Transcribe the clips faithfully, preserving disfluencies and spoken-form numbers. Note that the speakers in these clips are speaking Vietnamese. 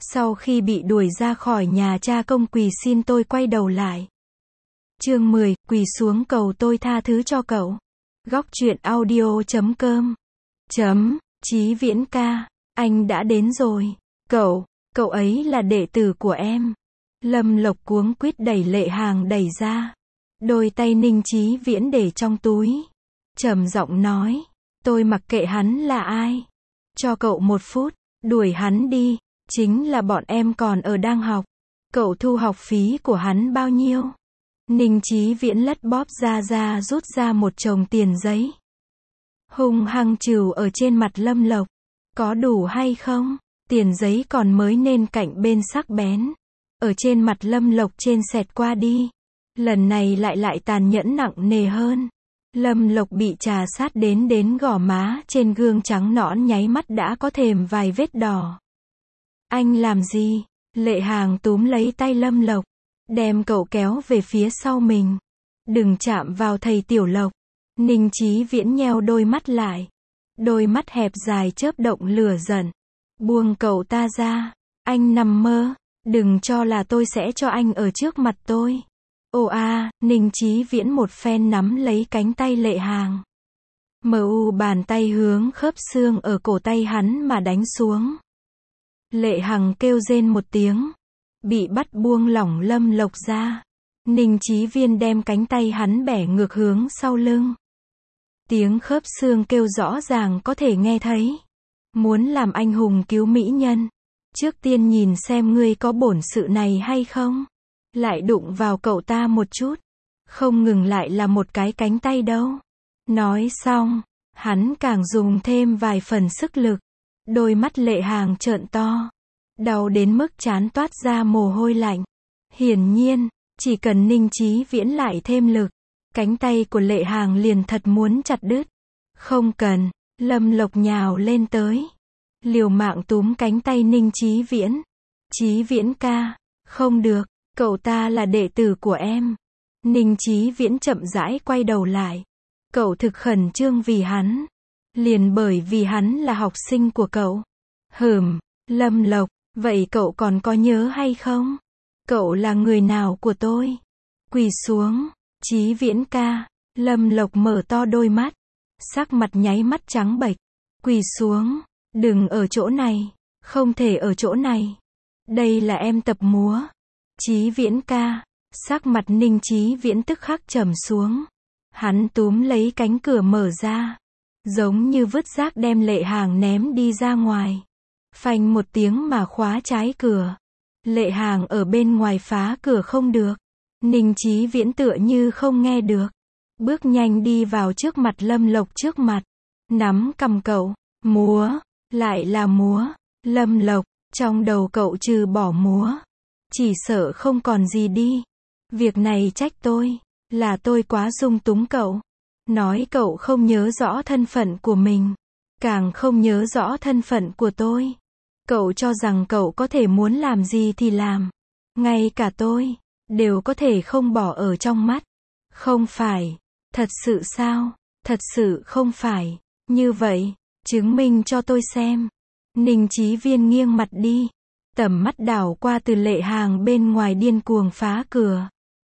Sau khi bị đuổi ra khỏi nhà, cha công quỳ xin tôi quay đầu lại. Chương mười, quỳ xuống cầu tôi tha thứ cho cậu. Góc truyện audio chấm com. Chấm, Chí Viễn ca, anh đã đến rồi. Cậu, cậu ấy là đệ tử của em. Lâm Lộc cuống quýt đẩy Lệ Hàng đẩy ra. Đôi tay Ninh Chí Viễn để trong túi. Trầm giọng nói, tôi mặc kệ hắn là ai. Cho cậu một phút, đuổi hắn đi. Chính là bọn em còn ở đang học. Cậu thu học phí của hắn bao nhiêu? Ninh Chí Viễn lất bóp ra ra rút ra một chồng tiền giấy. Hung hăng trừ ở trên mặt Lâm Lộc. Có đủ hay không? Tiền giấy còn mới nên cạnh bên sắc bén. Ở trên mặt Lâm Lộc trên xẹt qua đi. Lần này lại lại tàn nhẫn nặng nề hơn. Lâm Lộc bị trà sát đến đến gò má, trên gương trắng nõn nháy mắt đã có thêm vài vết đỏ. Anh làm gì? Lệ Hàng túm lấy tay Lâm Lộc, đem cậu kéo về phía sau mình. Đừng chạm vào thầy Tiểu Lộc. Ninh Chí Viễn nheo đôi mắt lại. Đôi mắt hẹp dài chớp động lửa giận. Buông cậu ta ra. Anh nằm mơ. Đừng cho là tôi sẽ cho anh ở trước mặt tôi. Ồ a, Ninh Chí Viễn một phen nắm lấy cánh tay Lệ Hàng. Mờ u bàn tay hướng khớp xương ở cổ tay hắn mà đánh xuống. Lệ Hằng kêu rên một tiếng. Bị bắt buông lỏng Lâm Lộc ra. Ninh Chí Viễn đem cánh tay hắn bẻ ngược hướng sau lưng. Tiếng khớp xương kêu rõ ràng có thể nghe thấy. Muốn làm anh hùng cứu mỹ nhân. Trước tiên nhìn xem ngươi có bổn sự này hay không. Lại đụng vào cậu ta một chút. Không ngừng lại là một cái cánh tay đâu. Nói xong, hắn càng dùng thêm vài phần sức lực. Đôi mắt Lệ Hàng trợn to. Đau đến mức trán toát ra mồ hôi lạnh. Hiển nhiên, chỉ cần Ninh Chí Viễn lại thêm lực, cánh tay của Lệ Hàng liền thật muốn chặt đứt. Không cần, Lâm Lộc nhào lên tới. Liều mạng túm cánh tay Ninh Chí Viễn. Chí Viễn ca, không được, cậu ta là đệ tử của em. Ninh Chí Viễn chậm rãi quay đầu lại. Cậu thực khẩn trương vì hắn. Liền bởi vì hắn là học sinh của cậu. Hừm, Lâm Lộc, vậy cậu còn có nhớ hay không? Cậu là người nào của tôi? Quỳ xuống, Chí Viễn ca. Lâm Lộc mở to đôi mắt. Sắc mặt nháy mắt trắng bệch. Quỳ xuống, đừng ở chỗ này, không thể ở chỗ này. Đây là em tập múa. Chí Viễn ca. Sắc mặt Ninh Chí Viễn tức khắc trầm xuống. Hắn túm lấy cánh cửa mở ra. Giống như vứt rác đem Lệ Hàng ném đi ra ngoài. Phanh một tiếng mà khóa trái cửa. Lệ Hàng ở bên ngoài phá cửa không được. Ninh Chí Viễn tựa như không nghe được. Bước nhanh đi vào trước mặt Lâm Lộc trước mặt. Nắm cầm cậu. Múa. Lại là múa. Lâm Lộc, trong đầu cậu trừ bỏ múa. Chỉ sợ không còn gì đi. Việc này trách tôi. Là tôi quá dung túng cậu. Nói cậu không nhớ rõ thân phận của mình. Càng không nhớ rõ thân phận của tôi. Cậu cho rằng cậu có thể muốn làm gì thì làm. Ngay cả tôi, đều có thể không bỏ ở trong mắt. Không phải. Thật sự sao? Thật sự không phải. Như vậy, chứng minh cho tôi xem. Ninh Chí Viễn nghiêng mặt đi. Tầm mắt đảo qua từ Lệ Hàng bên ngoài điên cuồng phá cửa.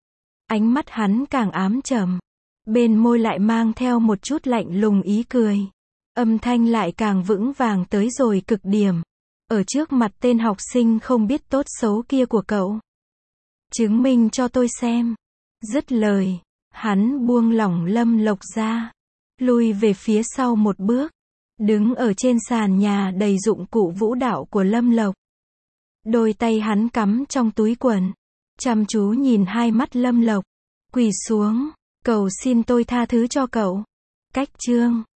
Ánh mắt hắn càng ám trầm. Bên môi lại mang theo một chút lạnh lùng ý cười. Âm thanh lại càng vững vàng tới rồi cực điểm. Ở trước mặt tên học sinh không biết tốt xấu kia của cậu. Chứng minh cho tôi xem. Dứt lời, hắn buông lỏng Lâm Lộc ra. Lui về phía sau một bước. Đứng ở trên sàn nhà đầy dụng cụ vũ đạo của Lâm Lộc. Đôi tay hắn cắm trong túi quần. Chăm chú nhìn hai mắt Lâm Lộc. Quỳ xuống, cầu xin tôi tha thứ cho cậu. Cách chương